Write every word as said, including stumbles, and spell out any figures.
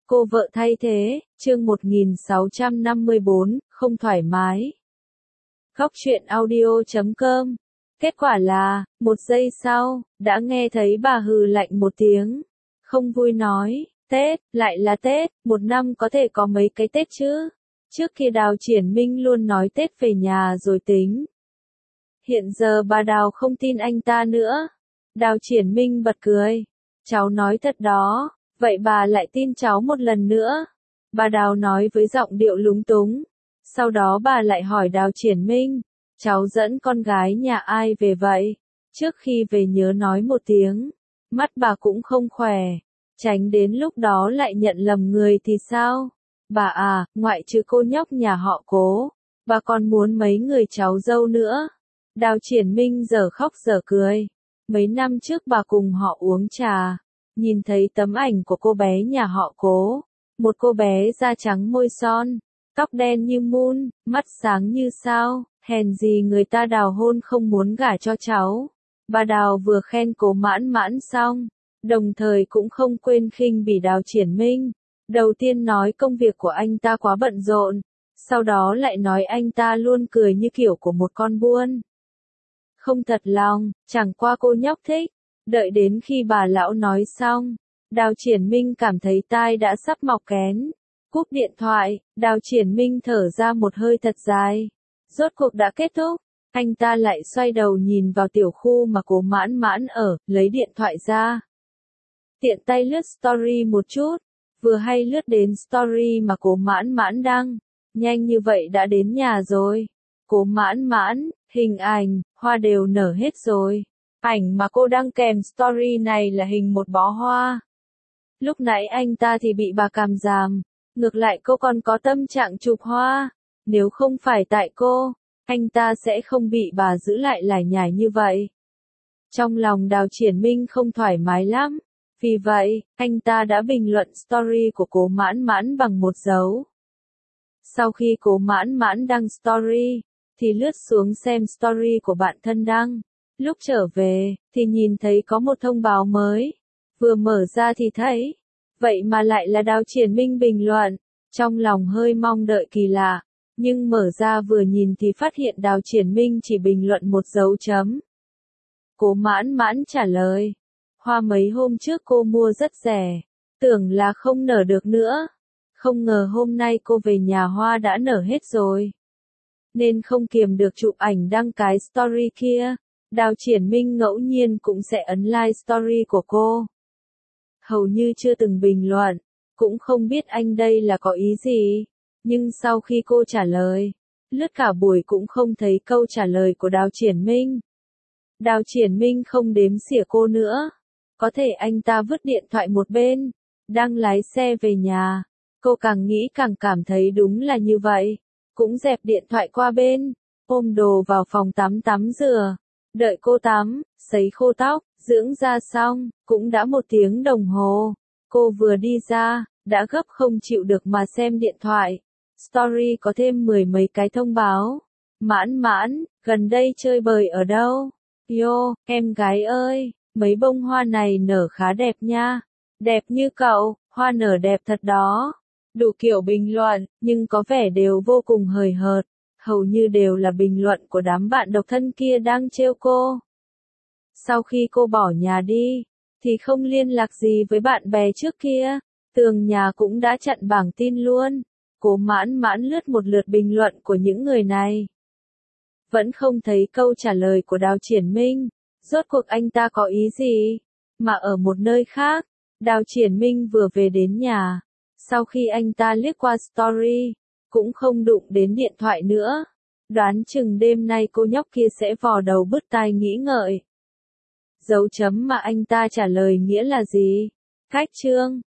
Cô vợ thay thế, chương một nghìn sáu trăm năm mươi bốn, không thoải mái. Góc truyện audio chấm com. Kết quả là, một giây sau, đã nghe thấy bà hừ lạnh một tiếng. Không vui nói, Tết, lại là Tết, một năm có thể có mấy cái Tết chứ. Trước kia Đào Triển Minh luôn nói Tết về nhà rồi tính. Hiện giờ bà Đào không tin anh ta nữa. Đào Triển Minh bật cười. Cháu nói thật đó. Vậy bà lại tin cháu một lần nữa. Bà Đào nói với giọng điệu lúng túng. Sau đó bà lại hỏi Đào Triển Minh. Cháu dẫn con gái nhà ai về vậy? Trước khi về nhớ nói một tiếng. Mắt bà cũng không khỏe. Tránh đến lúc đó lại nhận lầm người thì sao? Bà à, ngoại trừ cô nhóc nhà họ Cố. Bà còn muốn mấy người cháu dâu nữa. Đào Triển Minh giờ khóc giờ cười. Mấy năm trước bà cùng họ uống trà. Nhìn thấy tấm ảnh của cô bé nhà họ Cố. Một cô bé da trắng môi son, tóc đen như mun, mắt sáng như sao, hèn gì người ta Đào hôn không muốn gả cho cháu. Bà Đào vừa khen Cố Mãn Mãn xong, đồng thời cũng không quên khinh bỉ Đào Triển Minh. Đầu tiên nói công việc của anh ta quá bận rộn, sau đó lại nói anh ta luôn cười như kiểu của một con buôn. Không thật lòng, chẳng qua cô nhóc thích. Đợi đến khi bà lão nói xong, Đào Triển Minh cảm thấy tai đã sắp mọc kén. Cúp điện thoại, Đào Triển Minh thở ra một hơi thật dài. Rốt cuộc đã kết thúc, anh ta lại xoay đầu nhìn vào tiểu khu mà Cố Mãn Mãn ở, lấy điện thoại ra. Tiện tay lướt story một chút, vừa hay lướt đến story mà Cố Mãn Mãn đăng. Nhanh như vậy đã đến nhà rồi. Cố Mãn Mãn, hình ảnh, hoa đều nở hết rồi. Ảnh mà cô đăng kèm story này là hình một bó hoa. Lúc nãy anh ta thì bị bà càm giàm, ngược lại cô còn có tâm trạng chụp hoa. Nếu không phải tại cô, anh ta sẽ không bị bà giữ lại lải nhải như vậy. Trong lòng Đào Triển Minh không thoải mái lắm. Vì vậy, anh ta đã bình luận story của Cố Mãn Mãn bằng một dấu. Sau khi Cố Mãn Mãn đăng story, thì lướt xuống xem story của bạn thân đăng. Lúc trở về, thì nhìn thấy có một thông báo mới. Vừa mở ra thì thấy. Vậy mà lại là Đào Triển Minh bình luận. Trong lòng hơi mong đợi kỳ lạ. Nhưng mở ra vừa nhìn thì phát hiện Đào Triển Minh chỉ bình luận một dấu chấm. Cố Mãn Mãn trả lời. Hoa mấy hôm trước cô mua rất rẻ. Tưởng là không nở được nữa. Không ngờ hôm nay cô về nhà hoa đã nở hết rồi. Nên không kiềm được chụp ảnh đăng cái story kia. Đào Triển Minh ngẫu nhiên cũng sẽ ấn like story của cô. Hầu như chưa từng bình luận, cũng không biết anh đây là có ý gì. Nhưng sau khi cô trả lời, lướt cả buổi cũng không thấy câu trả lời của Đào Triển Minh. Đào Triển Minh không đếm xỉa cô nữa. Có thể anh ta vứt điện thoại một bên, đang lái xe về nhà. Cô càng nghĩ càng cảm thấy đúng là như vậy. Cũng dẹp điện thoại qua bên, ôm đồ vào phòng tắm tắm rửa. Đợi cô tắm, sấy khô tóc, dưỡng da xong, cũng đã một tiếng đồng hồ. Cô vừa đi ra, đã gấp không chịu được mà xem điện thoại. Story có thêm mười mấy cái thông báo. Mãn Mãn, gần đây chơi bời ở đâu? Yo, em gái ơi, mấy bông hoa này nở khá đẹp nha. Đẹp như cậu, hoa nở đẹp thật đó. Đủ kiểu bình luận, nhưng có vẻ đều vô cùng hời hợt. Hầu như đều là bình luận của đám bạn độc thân kia đang trêu cô. Sau khi cô bỏ nhà đi, thì không liên lạc gì với bạn bè trước kia. Tường nhà cũng đã chặn bảng tin luôn. Cố Mãn Mãn lướt một lượt bình luận của những người này. Vẫn không thấy câu trả lời của Đào Triển Minh. Rốt cuộc anh ta có ý gì? Mà ở một nơi khác, Đào Triển Minh vừa về đến nhà. Sau khi anh ta liếc qua story, cũng không đụng đến điện thoại nữa. Đoán chừng đêm nay cô nhóc kia sẽ vò đầu bứt tai nghĩ ngợi. Dấu chấm mà anh ta trả lời nghĩa là gì? Cách chương